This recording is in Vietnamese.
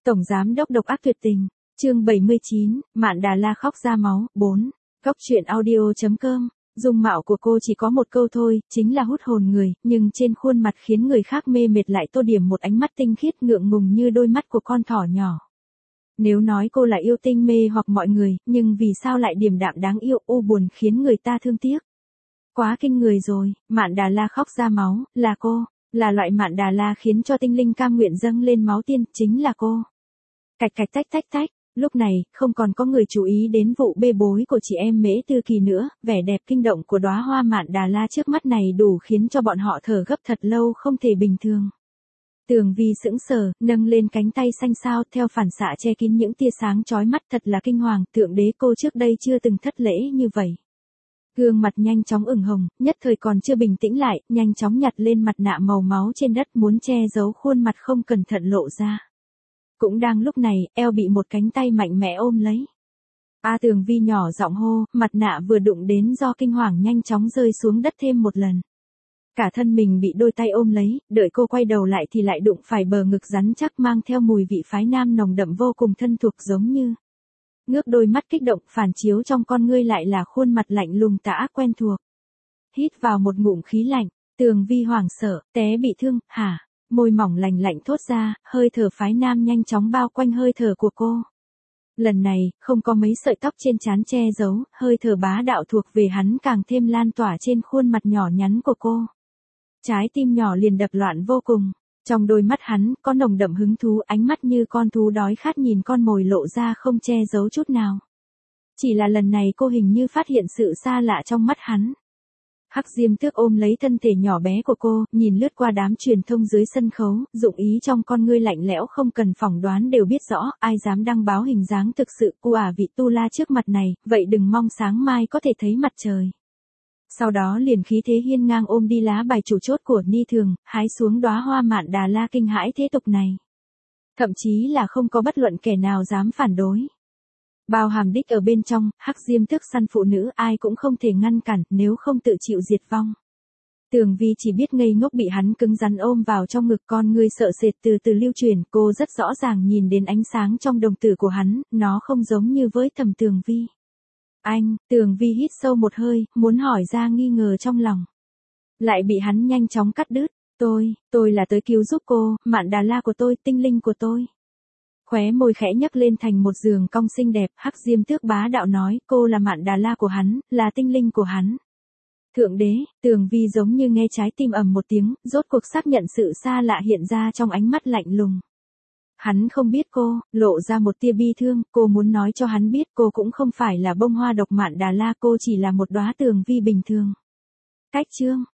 Tổng giám đốc độc ác tuyệt tình, chương 79, Mạn Đà La khóc ra máu, 4. Góc truyện audio.com. Dung mạo của cô chỉ có một câu thôi, chính là hút hồn người, nhưng trên khuôn mặt khiến người khác mê mệt lại tô điểm một ánh mắt tinh khiết ngượng ngùng như đôi mắt của con thỏ nhỏ. Nếu nói cô là yêu tinh mê hoặc mọi người, nhưng vì sao lại điềm đạm đáng yêu, u buồn khiến người ta thương tiếc. Quá kinh người rồi, Mạn Đà La khóc ra máu, là cô, là loại Mạn Đà La khiến cho tinh linh cam nguyện dâng lên máu tiên, chính là cô. Cạch cạch tách tách tách. Lúc này, không còn có người chú ý đến vụ bê bối của chị em Mễ Tư Kỳ nữa, vẻ đẹp kinh động của đóa hoa Mạn Đà La trước mắt này đủ khiến cho bọn họ thở gấp thật lâu không thể bình thường. Tường Vi sững sờ, nâng lên cánh tay xanh xao theo phản xạ che kín những tia sáng chói mắt thật là kinh hoàng, thượng đế cô trước đây chưa từng thất lễ như vậy. Gương mặt nhanh chóng ửng hồng, nhất thời còn chưa bình tĩnh lại, nhanh chóng nhặt lên mặt nạ màu máu trên đất muốn che giấu khuôn mặt không cẩn thận lộ ra. Cũng đang lúc này, eo bị một cánh tay mạnh mẽ ôm lấy. Tường Vi nhỏ giọng hô, mặt nạ vừa đụng đến do kinh hoàng nhanh chóng rơi xuống đất thêm một lần. Cả thân mình bị đôi tay ôm lấy, đợi cô quay đầu lại thì lại đụng phải bờ ngực rắn chắc mang theo mùi vị phái nam nồng đậm vô cùng thân thuộc giống như. Ngước đôi mắt kích động phản chiếu trong con ngươi lại là khuôn mặt lạnh lùng tà ác quen thuộc. Hít vào một ngụm khí lạnh, Tường Vi hoảng sợ, té bị thương, hả? Môi mỏng lành lạnh thốt ra, hơi thở phái nam nhanh chóng bao quanh hơi thở của cô. Lần này, không có mấy sợi tóc trên trán che giấu, hơi thở bá đạo thuộc về hắn càng thêm lan tỏa trên khuôn mặt nhỏ nhắn của cô. Trái tim nhỏ liền đập loạn vô cùng. Trong đôi mắt hắn, có nồng đậm hứng thú, ánh mắt như con thú đói khát nhìn con mồi lộ ra không che giấu chút nào. Chỉ là lần này cô hình như phát hiện sự xa lạ trong mắt hắn. Hắc Diêm Tước ôm lấy thân thể nhỏ bé của cô, nhìn lướt qua đám truyền thông dưới sân khấu, dụng ý trong con ngươi lạnh lẽo không cần phỏng đoán đều biết rõ, ai dám đăng báo hình dáng thực sự của vị tu la trước mặt này, vậy đừng mong sáng mai có thể thấy mặt trời. Sau đó liền khí thế hiên ngang ôm đi lá bài chủ chốt của Ni Thường, hái xuống đóa hoa Mạn Đà La kinh hãi thế tục này. Thậm chí là không có bất luận kẻ nào dám phản đối. Bao hàm đích ở bên trong, Hắc Diêm Tước săn phụ nữ ai cũng không thể ngăn cản, nếu không tự chịu diệt vong. Tường Vi chỉ biết ngây ngốc bị hắn cứng rắn ôm vào trong ngực, con ngươi sợ sệt từ từ lưu truyền, cô rất rõ ràng nhìn đến ánh sáng trong đồng tử của hắn, nó không giống như với Thẩm Tường Vi. Tường Vi hít sâu một hơi, muốn hỏi ra nghi ngờ trong lòng. Lại bị hắn nhanh chóng cắt đứt, tôi là tới cứu giúp cô, Mạn Đà La của tôi, tinh linh của tôi. Khóe môi khẽ nhấc lên thành một đường cong xinh đẹp, Hắc Diêm Tước bá đạo nói, cô là Mạn Đà La của hắn, là tinh linh của hắn. Thượng đế, Tường Vi giống như nghe trái tim ầm một tiếng, rốt cuộc xác nhận sự xa lạ hiện ra trong ánh mắt lạnh lùng. Hắn không biết cô, lộ ra một tia bi thương, cô muốn nói cho hắn biết cô cũng không phải là bông hoa độc Mạn Đà La, cô chỉ là một đóa Tường Vi bình thường. Cách chương.